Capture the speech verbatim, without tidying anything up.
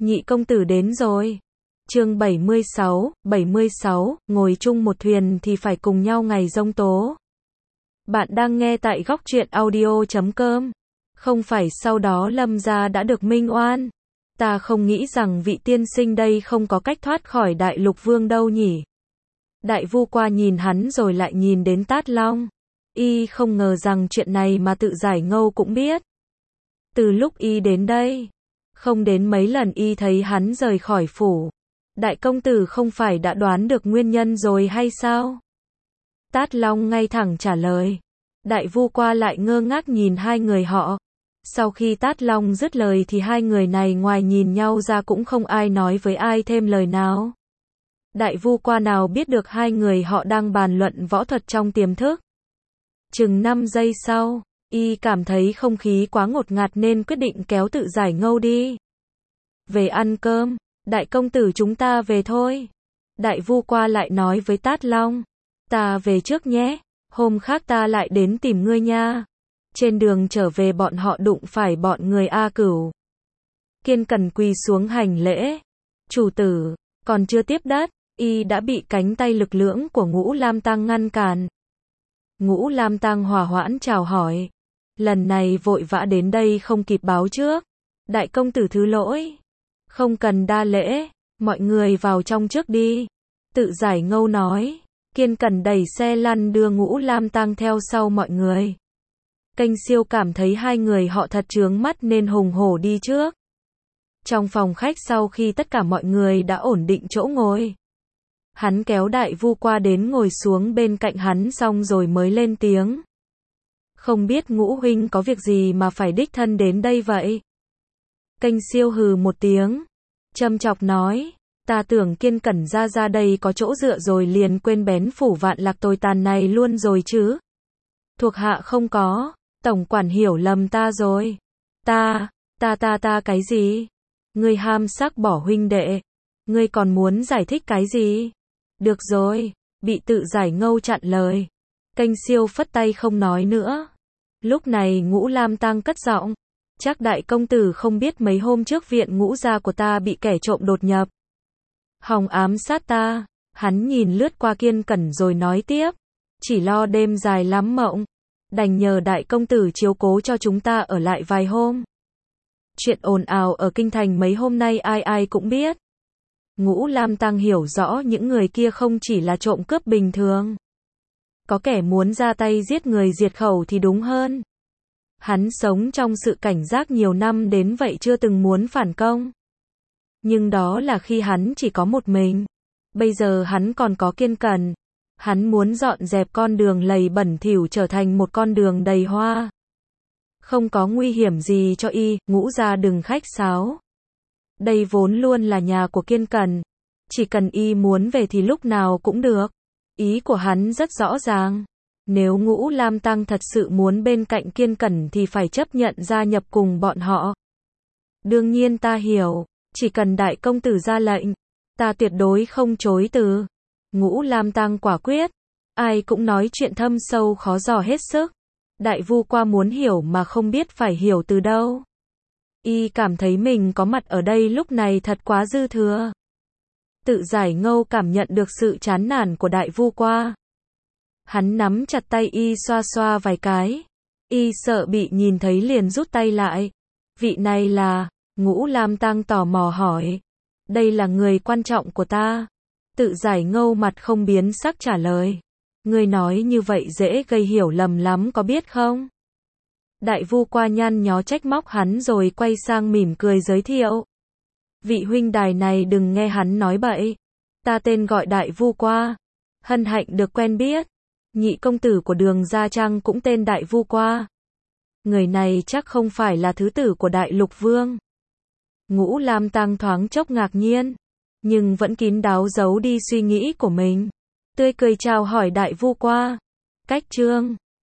Nhị công tử đến rồi. Chương bảy mươi sáu, bảy mươi sáu, ngồi chung một thuyền thì phải cùng nhau ngày giông tố. Bạn đang nghe tại góc truyện audio chấm com. Không phải sau đó Lâm gia đã được minh oan. Ta không nghĩ rằng vị tiên sinh đây không có cách thoát khỏi Đại Lục Vương đâu nhỉ. Đại Vu qua nhìn hắn rồi lại nhìn đến Tát Long. Y không ngờ rằng chuyện này mà Tự Giải Ngâu cũng biết. Từ lúc Y đến đây, không đến mấy lần Y thấy hắn rời khỏi phủ. Đại công tử không phải đã đoán được nguyên nhân rồi hay sao? Tát Long ngay thẳng trả lời. Đại Vu qua lại ngơ ngác nhìn hai người họ. Sau khi Tát Long dứt lời thì hai người này ngoài nhìn nhau ra cũng không ai nói với ai thêm lời nào. Đại Vu qua nào biết được hai người họ đang bàn luận võ thuật trong tiềm thức. Chừng năm giây sau, Y cảm thấy không khí quá ngột ngạt nên quyết định kéo Tự Giải Ngâu đi. Về ăn cơm, đại công tử chúng ta về thôi. Đại Vu qua lại nói với Tát Long. Ta về trước nhé, hôm khác ta lại đến tìm ngươi nha. Trên đường trở về bọn họ đụng phải bọn người A Cửu. Kiên Cẩn quỳ xuống hành lễ. Chủ tử, còn chưa tiếp đất, Y đã bị cánh tay lực lưỡng của Ngũ Lam Tăng ngăn cản. Ngũ Lam Tăng hòa hoãn chào hỏi. Lần này vội vã đến đây không kịp báo trước. Đại công tử thứ lỗi. Không cần đa lễ, mọi người vào trong trước đi. Tự Giải Ngâu nói. Kiên Cẩn đẩy xe lăn đưa Ngũ Lam Tăng theo sau mọi người. Kênh Siêu cảm thấy hai người họ thật chướng mắt nên hùng hổ đi trước. Trong phòng khách sau khi tất cả mọi người đã ổn định chỗ ngồi, hắn kéo Đại Vu qua đến ngồi xuống bên cạnh hắn xong rồi mới lên tiếng. Không biết Ngũ huynh có việc gì mà phải đích thân đến đây vậy? Kênh Siêu hừ một tiếng, châm chọc nói, ta tưởng Kiên Cẩn ra ra đây có chỗ dựa rồi liền quên bén phủ Vạn Lạc tồi tàn này luôn rồi chứ. Thuộc hạ không có, tổng quản hiểu lầm ta rồi. Ta, ta ta ta cái gì? Ngươi ham sắc bỏ huynh đệ. Ngươi còn muốn giải thích cái gì? Được rồi, bị Tự Giải Ngâu chặn lời. Kênh Siêu phất tay không nói nữa. Lúc này Ngũ Lam Tăng cất giọng. Chắc đại công tử không biết mấy hôm trước viện Ngũ gia của ta bị kẻ trộm đột nhập. Hòng ám sát ta. Hắn nhìn lướt qua Kiên Cẩn rồi nói tiếp. Chỉ lo đêm dài lắm mộng. Đành nhờ đại công tử chiếu cố cho chúng ta ở lại vài hôm. Chuyện ồn ào ở kinh thành mấy hôm nay ai ai cũng biết. Ngũ Lam Tăng hiểu rõ những người kia không chỉ là trộm cướp bình thường. Có kẻ muốn ra tay giết người diệt khẩu thì đúng hơn. Hắn sống trong sự cảnh giác nhiều năm đến vậy chưa từng muốn phản công. Nhưng đó là khi hắn chỉ có một mình. Bây giờ hắn còn có Kiên Cẩn. Hắn muốn dọn dẹp con đường lầy bẩn thỉu trở thành một con đường đầy hoa. Không có nguy hiểm gì cho Y, Ngũ gia đừng khách sáo. Đây vốn luôn là nhà của Kiên Cẩn. Chỉ cần Y muốn về thì lúc nào cũng được. Ý của hắn rất rõ ràng. Nếu Ngũ Lam Tăng thật sự muốn bên cạnh Kiên Cẩn thì phải chấp nhận gia nhập cùng bọn họ. Đương nhiên ta hiểu, chỉ cần đại công tử ra lệnh, ta tuyệt đối không chối từ. Ngũ Lam Tăng quả quyết. Ai cũng nói chuyện thâm sâu khó dò hết sức. Đại Vu qua muốn hiểu mà không biết phải hiểu từ đâu. Y cảm thấy mình có mặt ở đây lúc này thật quá dư thừa. Tự Giải Ngâu cảm nhận được sự chán nản của Đại Vu qua. Hắn nắm chặt tay Y xoa xoa vài cái. Y sợ bị nhìn thấy liền rút tay lại. Vị này là... Ngũ Lam Tăng tò mò hỏi. Đây là người quan trọng của ta. Tự Giải Ngâu mặt không biến sắc trả lời. Ngươi nói như vậy dễ gây hiểu lầm lắm có biết không? Đại Vu qua nhăn nhó trách móc hắn rồi quay sang mỉm cười giới thiệu. Vị huynh đài này đừng nghe hắn nói bậy. Ta tên gọi Đại Vu qua. Hân hạnh được quen biết. Nhị công tử của Đường Gia Trang cũng tên Đại Vu qua. Người này chắc không phải là thứ tử của Đại Lục Vương. Ngũ Lam Tăng thoáng chốc ngạc nhiên, nhưng vẫn kín đáo giấu đi suy nghĩ của mình. Tươi cười chào hỏi Đại Vu qua. Cách trương,